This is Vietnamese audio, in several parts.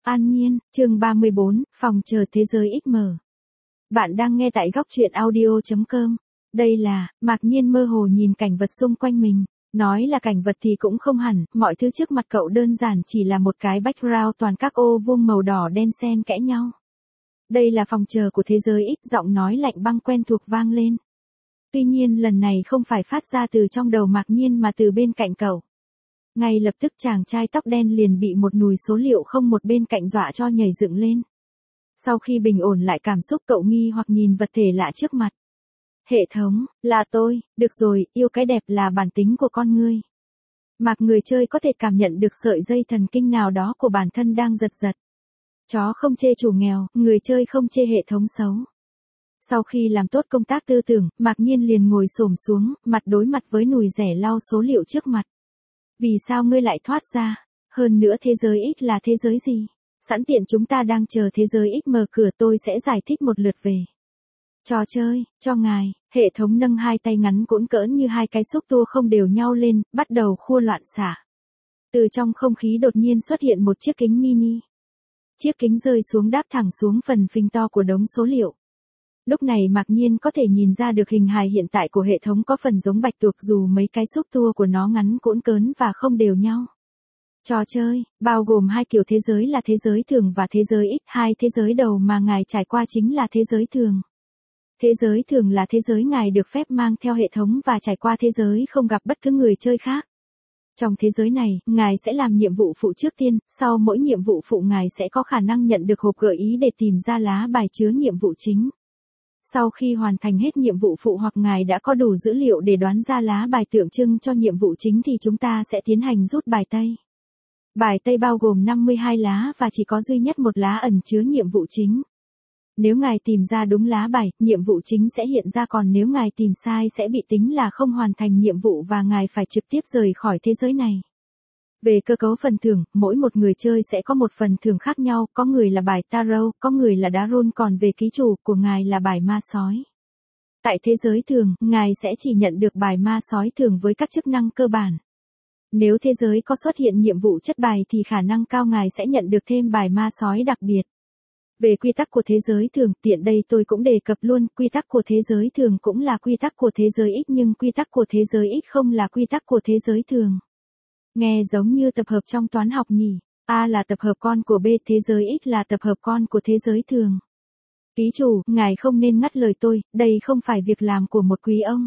An Nhiên, chương 34, phòng chờ thế giới XM. Bạn đang nghe tại góc truyện audio.com. Đây là, Mạc Nhiên mơ hồ nhìn cảnh vật xung quanh mình. Nói là cảnh vật thì cũng không hẳn, mọi thứ trước mặt cậu đơn giản chỉ là một cái background toàn các ô vuông màu đỏ đen xen kẽ nhau. Đây là phòng chờ của thế giới X, giọng nói lạnh băng quen thuộc vang lên. Tuy nhiên lần này không phải phát ra từ trong đầu Mạc Nhiên mà từ bên cạnh cậu. Ngay lập tức chàng trai tóc đen liền bị một nùi số liệu không một bên cạnh dọa cho nhảy dựng lên. Sau khi bình ổn lại cảm xúc cậu nghi hoặc nhìn vật thể lạ trước mặt. Hệ thống, là tôi, được rồi, yêu cái đẹp là bản tính của con ngươi. Mặc người chơi có thể cảm nhận được sợi dây thần kinh nào đó của bản thân đang giật giật. Chó không chê chủ nghèo, người chơi không chê hệ thống xấu. Sau khi làm tốt công tác tư tưởng, Mạc Nhiên liền ngồi xổm xuống, mặt đối mặt với nùi rẻ lau số liệu trước mặt. Vì sao ngươi lại thoát ra? Hơn nữa thế giới X là thế giới gì? Sẵn tiện chúng ta đang chờ thế giới X mở cửa, tôi sẽ giải thích một lượt về trò chơi, cho ngài. Hệ thống nâng hai tay ngắn cũn cỡn như hai cái xúc tua không đều nhau lên, bắt đầu khua loạn xả. Từ trong không khí đột nhiên xuất hiện một chiếc kính mini. Chiếc kính rơi xuống đáp thẳng xuống phần phình to của đống số liệu. Lúc này Mạc Nhiên có thể nhìn ra được hình hài hiện tại của hệ thống có phần giống bạch tuộc dù mấy cái xúc tua của nó ngắn cũn cớn và không đều nhau. Trò chơi, bao gồm hai kiểu thế giới là thế giới thường và thế giới X. Hai thế giới đầu mà ngài trải qua chính là thế giới thường. Thế giới thường là thế giới ngài được phép mang theo hệ thống và trải qua thế giới không gặp bất cứ người chơi khác. Trong thế giới này, ngài sẽ làm nhiệm vụ phụ trước tiên, sau mỗi nhiệm vụ phụ ngài sẽ có khả năng nhận được hộp gợi ý để tìm ra lá bài chứa nhiệm vụ chính. Sau khi hoàn thành hết nhiệm vụ phụ hoặc ngài đã có đủ dữ liệu để đoán ra lá bài tượng trưng cho nhiệm vụ chính thì chúng ta sẽ tiến hành rút bài tây. Bài tây bao gồm 52 lá và chỉ có duy nhất một lá ẩn chứa nhiệm vụ chính. Nếu ngài tìm ra đúng lá bài, nhiệm vụ chính sẽ hiện ra, còn nếu ngài tìm sai sẽ bị tính là không hoàn thành nhiệm vụ và ngài phải trực tiếp rời khỏi thế giới này. Về cơ cấu phần thưởng, mỗi một người chơi sẽ có một phần thưởng khác nhau, có người là bài tarot, có người là đá run, còn về ký chủ của ngài là bài ma sói. Tại thế giới thường, ngài sẽ chỉ nhận được bài ma sói thường với các chức năng cơ bản. Nếu thế giới có xuất hiện nhiệm vụ chất bài thì khả năng cao ngài sẽ nhận được thêm bài ma sói đặc biệt. Về quy tắc của thế giới thường, tiện đây tôi cũng đề cập luôn, quy tắc của thế giới thường cũng là quy tắc của thế giới X nhưng quy tắc của thế giới X không là quy tắc của thế giới thường. Nghe giống như tập hợp trong toán học nhỉ, A là tập hợp con của B, thế giới X là tập hợp con của thế giới thường. Ký chủ, ngài không nên ngắt lời tôi, đây không phải việc làm của một quý ông.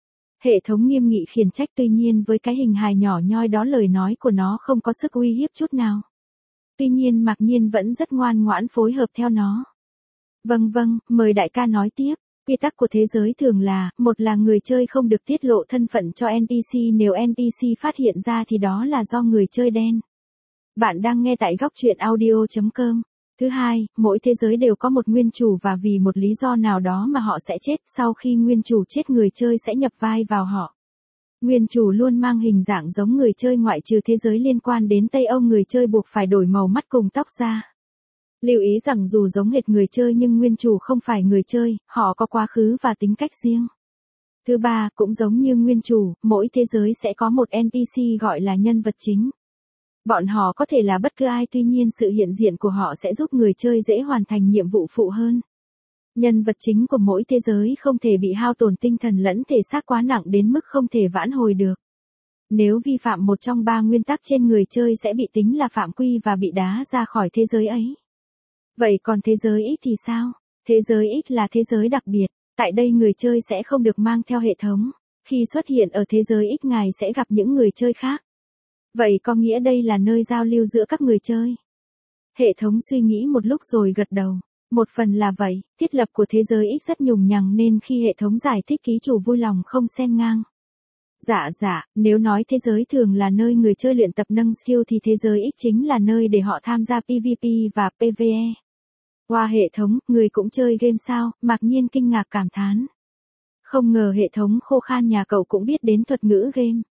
Hệ thống nghiêm nghị khiển trách, tuy nhiên với cái hình hài nhỏ nhoi đó lời nói của nó không có sức uy hiếp chút nào. Tuy nhiên Mạc Nhiên vẫn rất ngoan ngoãn phối hợp theo nó. Vâng, mời đại ca nói tiếp. Quy tắc của thế giới thường là, một là người chơi không được tiết lộ thân phận cho NPC, nếu NPC phát hiện ra thì đó là do người chơi đen. Bạn đang nghe tại góc truyện audio.com. Thứ hai, mỗi thế giới đều có một nguyên chủ và vì một lý do nào đó mà họ sẽ chết, sau khi nguyên chủ chết người chơi sẽ nhập vai vào họ. Nguyên chủ luôn mang hình dạng giống người chơi ngoại trừ thế giới liên quan đến Tây Âu, người chơi buộc phải đổi màu mắt cùng tóc da. Lưu ý rằng dù giống hệt người chơi nhưng nguyên chủ không phải người chơi, họ có quá khứ và tính cách riêng. Thứ ba, cũng giống như nguyên chủ, mỗi thế giới sẽ có một NPC gọi là nhân vật chính. Bọn họ có thể là bất cứ ai, tuy nhiên sự hiện diện của họ sẽ giúp người chơi dễ hoàn thành nhiệm vụ phụ hơn. Nhân vật chính của mỗi thế giới không thể bị hao tổn tinh thần lẫn thể xác quá nặng đến mức không thể vãn hồi được. Nếu vi phạm một trong ba nguyên tắc trên, người chơi sẽ bị tính là phạm quy và bị đá ra khỏi thế giới ấy. Vậy còn thế giới X thì sao? Thế giới X là thế giới đặc biệt. Tại đây người chơi sẽ không được mang theo hệ thống. Khi xuất hiện ở thế giới X ngài sẽ gặp những người chơi khác. Vậy có nghĩa đây là nơi giao lưu giữa các người chơi. Hệ thống suy nghĩ một lúc rồi gật đầu. Một phần là vậy, thiết lập của thế giới X rất nhùng nhằng nên khi hệ thống giải thích ký chủ vui lòng không xen ngang. Dạ, nếu nói thế giới thường là nơi người chơi luyện tập nâng skill thì thế giới X chính là nơi để họ tham gia PvP và PvE. Qua hệ thống, người cũng chơi game sao? Mạc Nhiên kinh ngạc cảm thán. Không ngờ hệ thống khô khan nhà cậu cũng biết đến thuật ngữ game.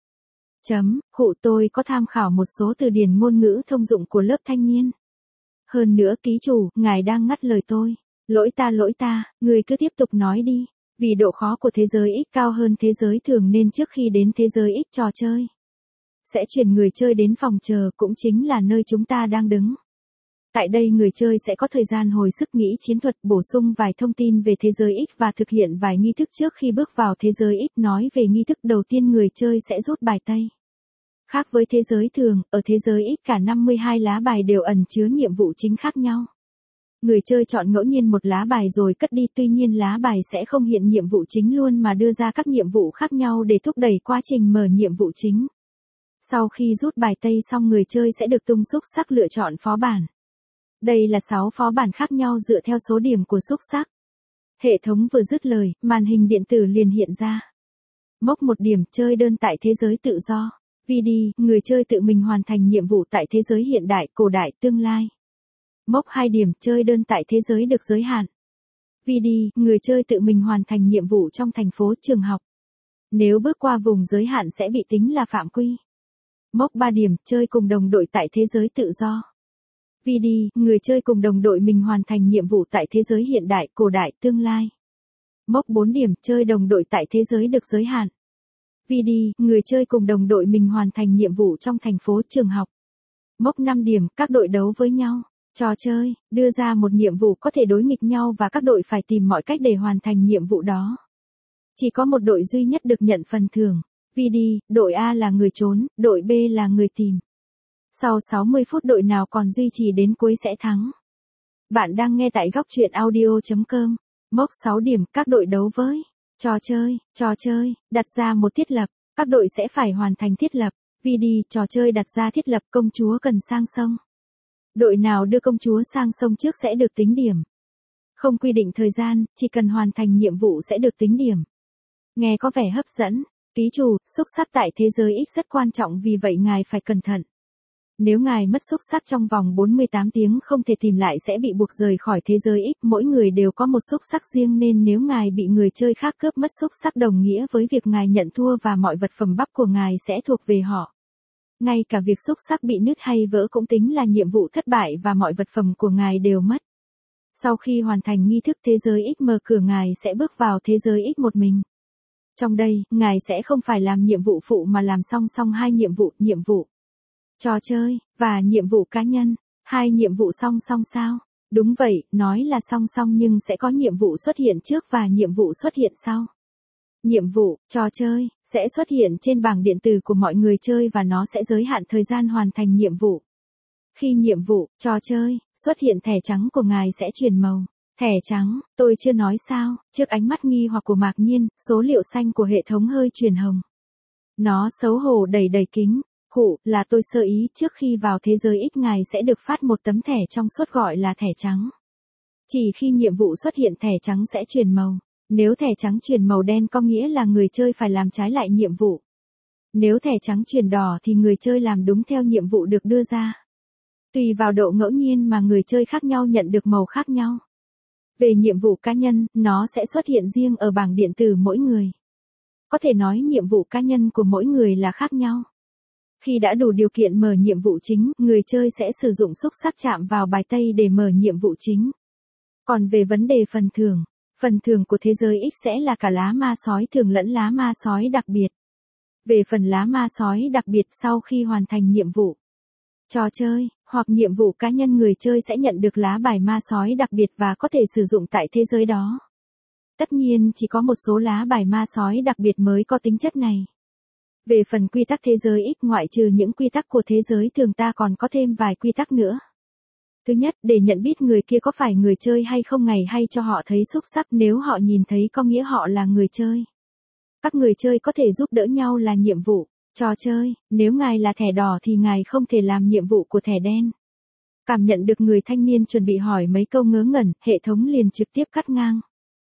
Tôi có tham khảo một số từ điển ngôn ngữ thông dụng của lớp thanh niên. Hơn nữa ký chủ, ngài đang ngắt lời tôi. Lỗi ta, người cứ tiếp tục nói đi. Vì độ khó của thế giới X cao hơn thế giới thường nên trước khi đến thế giới X trò chơi sẽ chuyển người chơi đến phòng chờ, cũng chính là nơi chúng ta đang đứng. Tại đây người chơi sẽ có thời gian hồi sức nghĩ chiến thuật, bổ sung vài thông tin về thế giới X và thực hiện vài nghi thức trước khi bước vào thế giới X. Nói về nghi thức đầu tiên, người chơi sẽ rút bài tây. Khác với thế giới thường, ở thế giới X cả 52 lá bài đều ẩn chứa nhiệm vụ chính khác nhau. Người chơi chọn ngẫu nhiên một lá bài rồi cất đi, tuy nhiên lá bài sẽ không hiện nhiệm vụ chính luôn mà đưa ra các nhiệm vụ khác nhau để thúc đẩy quá trình mở nhiệm vụ chính. Sau khi rút bài tây xong, người chơi sẽ được tung xúc xắc lựa chọn phó bản. Đây là 6 phó bản khác nhau dựa theo số điểm của xúc xắc. Hệ thống vừa dứt lời, màn hình điện tử liền hiện ra. Mốc 1 điểm, chơi đơn tại thế giới tự do. VD, người chơi tự mình hoàn thành nhiệm vụ tại thế giới hiện đại, cổ đại, tương lai. Mốc 2 điểm, chơi đơn tại thế giới được giới hạn. VD, người chơi tự mình hoàn thành nhiệm vụ trong thành phố, trường học. Nếu bước qua vùng giới hạn sẽ bị tính là phạm quy. Mốc 3 điểm, chơi cùng đồng đội tại thế giới tự do. VD, người chơi cùng đồng đội mình hoàn thành nhiệm vụ tại thế giới hiện đại, cổ đại, tương lai. Mốc 4 điểm, chơi đồng đội tại thế giới được giới hạn. VD, người chơi cùng đồng đội mình hoàn thành nhiệm vụ trong thành phố, trường học. Mốc 5 điểm, các đội đấu với nhau. Trò chơi, đưa ra một nhiệm vụ có thể đối nghịch nhau và các đội phải tìm mọi cách để hoàn thành nhiệm vụ đó. Chỉ có một đội duy nhất được nhận phần thưởng. VD, đội A là người trốn, đội B là người tìm. Sau 60 phút đội nào còn duy trì đến cuối sẽ thắng. Bạn đang nghe tại góc truyện audio.com. Mốc 6 điểm, các đội đấu với. Trò chơi, đặt ra một thiết lập, các đội sẽ phải hoàn thành thiết lập. VD, trò chơi đặt ra thiết lập, công chúa cần sang sông. Đội nào đưa công chúa sang sông trước sẽ được tính điểm. Không quy định thời gian, chỉ cần hoàn thành nhiệm vụ sẽ được tính điểm. Nghe có vẻ hấp dẫn. Ký chủ, xúc xắc tại thế giới X rất quan trọng, vì vậy ngài phải cẩn thận. Nếu ngài mất xúc xắc trong vòng 48 tiếng không thể tìm lại sẽ bị buộc rời khỏi thế giới X. Mỗi người đều có một xúc xắc riêng nên nếu ngài bị người chơi khác cướp mất xúc xắc đồng nghĩa với việc ngài nhận thua và mọi vật phẩm bắp của ngài sẽ thuộc về họ. Ngay cả việc xúc xắc bị nứt hay vỡ cũng tính là nhiệm vụ thất bại và mọi vật phẩm của ngài đều mất. Sau khi hoàn thành nghi thức thế giới X mở cửa, ngài sẽ bước vào thế giới X một mình. Trong đây, ngài sẽ không phải làm nhiệm vụ phụ mà làm song song hai nhiệm vụ trò chơi và nhiệm vụ cá nhân. Hai nhiệm vụ song song sao? Đúng vậy, nói là song song nhưng sẽ có nhiệm vụ xuất hiện trước và nhiệm vụ xuất hiện sau. Nhiệm vụ trò chơi sẽ xuất hiện trên bảng điện tử của mọi người chơi và nó sẽ giới hạn thời gian hoàn thành nhiệm vụ. Khi nhiệm vụ trò chơi xuất hiện, thẻ trắng của ngài sẽ chuyển màu. Thẻ trắng, tôi chưa nói sao? Trước ánh mắt nghi hoặc của Mạc Nhiên, số liệu xanh của hệ thống hơi chuyển hồng. Nó xấu hổ đầy kính. Là tôi sơ ý, trước khi vào thế giới X ngài sẽ được phát một tấm thẻ trong suốt gọi là thẻ trắng. Chỉ khi nhiệm vụ xuất hiện, thẻ trắng sẽ chuyển màu. Nếu thẻ trắng chuyển màu đen có nghĩa là người chơi phải làm trái lại nhiệm vụ. Nếu thẻ trắng chuyển đỏ thì người chơi làm đúng theo nhiệm vụ được đưa ra. Tùy vào độ ngẫu nhiên mà người chơi khác nhau nhận được màu khác nhau. Về nhiệm vụ cá nhân, nó sẽ xuất hiện riêng ở bảng điện tử mỗi người. Có thể nói nhiệm vụ cá nhân của mỗi người là khác nhau. Khi đã đủ điều kiện mở nhiệm vụ chính, người chơi sẽ sử dụng xúc xắc chạm vào bài tây để mở nhiệm vụ chính. Còn về vấn đề phần thưởng của thế giới X sẽ là cả lá ma sói thường lẫn lá ma sói đặc biệt. Về phần lá ma sói đặc biệt, sau khi hoàn thành nhiệm vụ trò chơi hoặc nhiệm vụ cá nhân, người chơi sẽ nhận được lá bài ma sói đặc biệt và có thể sử dụng tại thế giới đó. Tất nhiên chỉ có một số lá bài ma sói đặc biệt mới có tính chất này. Về phần quy tắc thế giới X, ngoại trừ những quy tắc của thế giới thường, ta còn có thêm vài quy tắc nữa. Thứ nhất, để nhận biết người kia có phải người chơi hay không, ngài hay cho họ thấy xúc xắc, nếu họ nhìn thấy có nghĩa họ là người chơi. Các người chơi có thể giúp đỡ nhau là nhiệm vụ trò chơi, nếu ngài là thẻ đỏ thì ngài không thể làm nhiệm vụ của thẻ đen. Cảm nhận được người thanh niên chuẩn bị hỏi mấy câu ngớ ngẩn, hệ thống liền trực tiếp cắt ngang.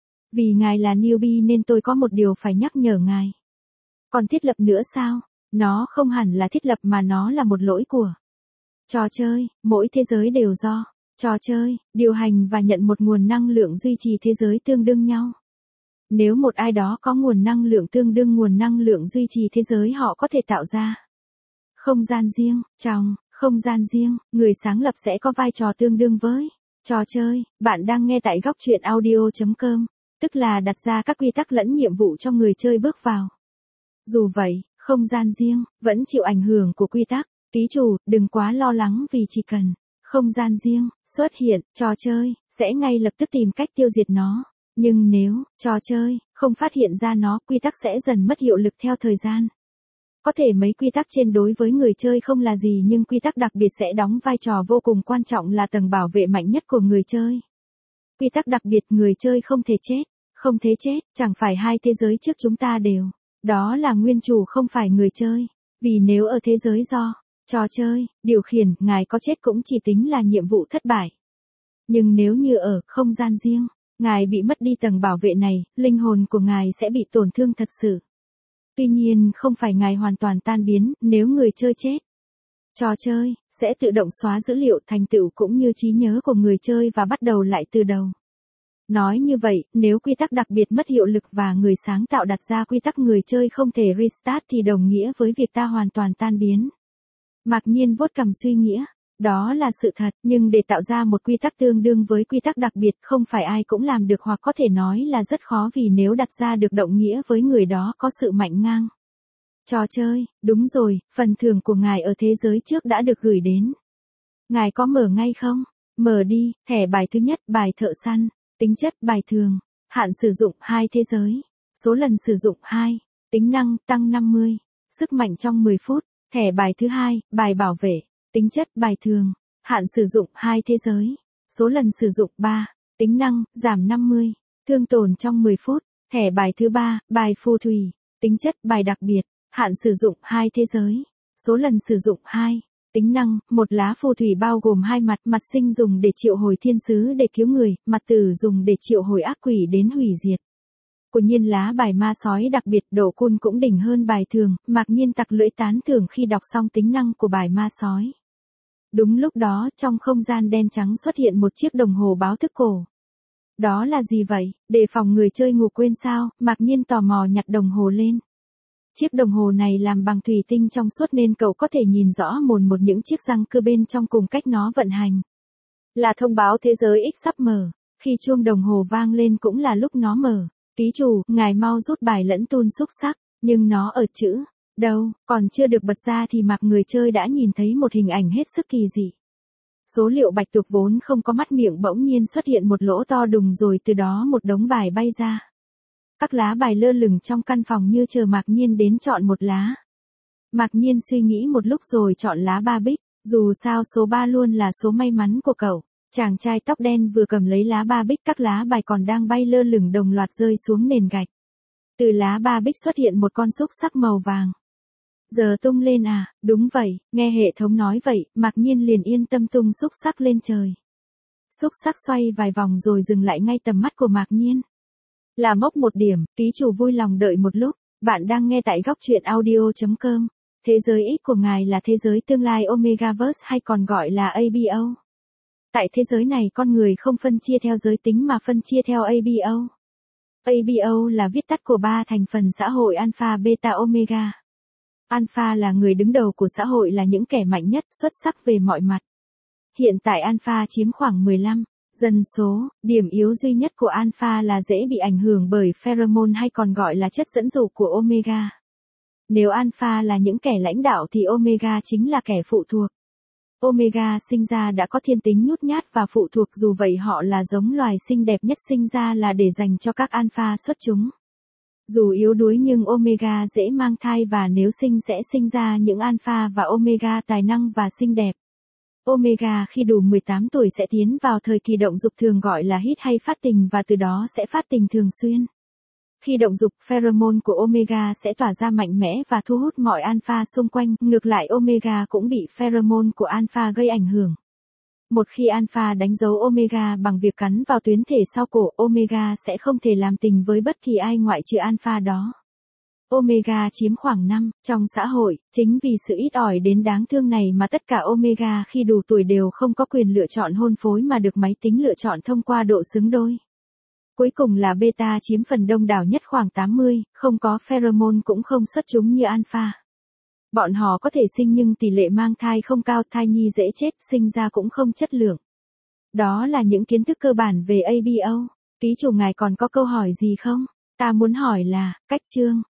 Vì ngài là newbie nên tôi có một điều phải nhắc nhở ngài. Còn thiết lập nữa sao? Nó không hẳn là thiết lập mà nó là một lỗi của trò chơi. Mỗi thế giới đều do trò chơi điều hành và nhận một nguồn năng lượng duy trì thế giới tương đương nhau. Nếu một ai đó có nguồn năng lượng tương đương nguồn năng lượng duy trì thế giới, họ có thể tạo ra không gian riêng. Trong không gian riêng, người sáng lập sẽ có vai trò tương đương với trò chơi. Bạn đang nghe tại góc truyện audio.com, tức là đặt ra các quy tắc lẫn nhiệm vụ cho người chơi bước vào. Dù vậy, không gian riêng vẫn chịu ảnh hưởng của quy tắc. Ký chủ, đừng quá lo lắng vì chỉ cần không gian riêng, xuất hiện, trò chơi, sẽ ngay lập tức tìm cách tiêu diệt nó. Nhưng nếu, trò chơi, không phát hiện ra nó, quy tắc sẽ dần mất hiệu lực theo thời gian. Có thể mấy quy tắc trên đối với người chơi không là gì nhưng quy tắc đặc biệt sẽ đóng vai trò vô cùng quan trọng là tầng bảo vệ mạnh nhất của người chơi. Quy tắc đặc biệt người chơi không thể chết, không thể chết, chẳng phải hai thế giới trước chúng ta đều. Đó là nguyên chủ không phải người chơi. Vì nếu ở thế giới do, trò chơi, điều khiển, ngài có chết cũng chỉ tính là nhiệm vụ thất bại. Nhưng nếu như ở không gian riêng, ngài bị mất đi tầng bảo vệ này, linh hồn của ngài sẽ bị tổn thương thật sự. Tuy nhiên không phải ngài hoàn toàn tan biến, nếu người chơi chết. Trò chơi, sẽ tự động xóa dữ liệu thành tựu cũng như trí nhớ của người chơi và bắt đầu lại từ đầu. Nói như vậy, nếu quy tắc đặc biệt mất hiệu lực và người sáng tạo đặt ra quy tắc người chơi không thể restart thì đồng nghĩa với việc ta hoàn toàn tan biến. Mạc Nhiên vuốt cằm suy nghĩa, đó là sự thật, nhưng để tạo ra một quy tắc tương đương với quy tắc đặc biệt không phải ai cũng làm được hoặc có thể nói là rất khó vì nếu đặt ra được đồng nghĩa với người đó có sự mạnh ngang. Trò chơi, đúng rồi, phần thưởng của ngài ở thế giới trước đã được gửi đến. Ngài có mở ngay không? Mở đi, thẻ bài thứ nhất, bài thợ săn, tính chất bài thường, hạn sử dụng 2 thế giới, số lần sử dụng 2, tính năng tăng 50, sức mạnh trong 10 phút, thẻ bài thứ hai, bài bảo vệ, tính chất bài thường, hạn sử dụng 2 thế giới, số lần sử dụng 3, tính năng giảm 50, thương tổn trong 10 phút, thẻ bài thứ ba, bài phù thủy, tính chất bài đặc biệt, hạn sử dụng 2 thế giới, số lần sử dụng 2, tính năng, một lá phù thủy bao gồm hai mặt, mặt sinh dùng để triệu hồi thiên sứ để cứu người, mặt tử dùng để triệu hồi ác quỷ đến hủy diệt. Của nhiên lá bài ma sói đặc biệt độ cool cũng đỉnh hơn bài thường, Mạc Nhiên tặc lưỡi tán thưởng khi đọc xong tính năng của bài ma sói. Đúng lúc đó, trong không gian đen trắng xuất hiện một chiếc đồng hồ báo thức cổ. Đó là gì vậy? Để phòng người chơi ngủ quên sao? Mạc Nhiên tò mò nhặt đồng hồ lên. Chiếc đồng hồ này làm bằng thủy tinh trong suốt nên cậu có thể nhìn rõ mồn một những chiếc răng cưa bên trong cùng cách nó vận hành. Là thông báo thế giới X sắp mở. Khi chuông đồng hồ vang lên cũng là lúc nó mở. Ký chủ, ngài mau rút bài lẫn tun xúc sắc, nhưng nó ở chữ đâu, còn chưa được bật ra thì mặc người chơi đã nhìn thấy một hình ảnh hết sức kỳ dị. Số liệu bạch tuộc vốn không có mắt miệng bỗng nhiên xuất hiện một lỗ to đùng rồi từ đó một đống bài bay ra. Các lá bài lơ lửng trong căn phòng như chờ Mạc Nhiên đến chọn một lá. Mạc Nhiên suy nghĩ một lúc rồi chọn lá 3 bích, dù sao số 3 luôn là số may mắn của cậu. Chàng trai tóc đen vừa cầm lấy lá 3 bích, các lá bài còn đang bay lơ lửng đồng loạt rơi xuống nền gạch. Từ lá 3 bích xuất hiện một con xúc sắc màu vàng. Giờ tung lên à? Đúng vậy, nghe hệ thống nói vậy, Mạc Nhiên liền yên tâm tung xúc sắc lên trời. Xúc sắc xoay vài vòng rồi dừng lại ngay tầm mắt của Mạc Nhiên. Là mốc 1 điểm, ký chủ vui lòng đợi một lúc, bạn đang nghe tại góc truyện audio.com. Thế giới X của ngài là thế giới tương lai Omegaverse hay còn gọi là ABO. Tại thế giới này con người không phân chia theo giới tính mà phân chia theo ABO. ABO là viết tắt của 3 thành phần xã hội Alpha, Beta, Omega. Alpha là người đứng đầu của xã hội, là những kẻ mạnh nhất, xuất sắc về mọi mặt. Hiện tại Alpha chiếm khoảng 15 dân số, điểm yếu duy nhất của Alpha là dễ bị ảnh hưởng bởi pheromone hay còn gọi là chất dẫn dụ của Omega. Nếu Alpha là những kẻ lãnh đạo thì Omega chính là kẻ phụ thuộc. Omega sinh ra đã có thiên tính nhút nhát và phụ thuộc, dù vậy họ là giống loài xinh đẹp nhất sinh ra là để dành cho các Alpha xuất chúng. Dù yếu đuối nhưng Omega dễ mang thai và nếu sinh sẽ sinh ra những Alpha và Omega tài năng và xinh đẹp. Omega khi đủ 18 tuổi sẽ tiến vào thời kỳ động dục thường gọi là hit hay phát tình và từ đó sẽ phát tình thường xuyên. Khi động dục, pheromone của Omega sẽ tỏa ra mạnh mẽ và thu hút mọi Alpha xung quanh, ngược lại Omega cũng bị pheromone của Alpha gây ảnh hưởng. Một khi Alpha đánh dấu Omega bằng việc cắn vào tuyến thể sau cổ, Omega sẽ không thể làm tình với bất kỳ ai ngoại trừ Alpha đó. Omega chiếm khoảng 5 trong xã hội, chính vì sự ít ỏi đến đáng thương này mà tất cả Omega khi đủ tuổi đều không có quyền lựa chọn hôn phối mà được máy tính lựa chọn thông qua độ xứng đôi. Cuối cùng là Beta chiếm phần đông đảo nhất khoảng 80, không có pheromone cũng không xuất chúng như Alpha. Bọn họ có thể sinh nhưng tỷ lệ mang thai không cao, thai nhi dễ chết, sinh ra cũng không chất lượng. Đó là những kiến thức cơ bản về ABO. Ký chủ ngài còn có câu hỏi gì không? Ta muốn hỏi là, cách chương,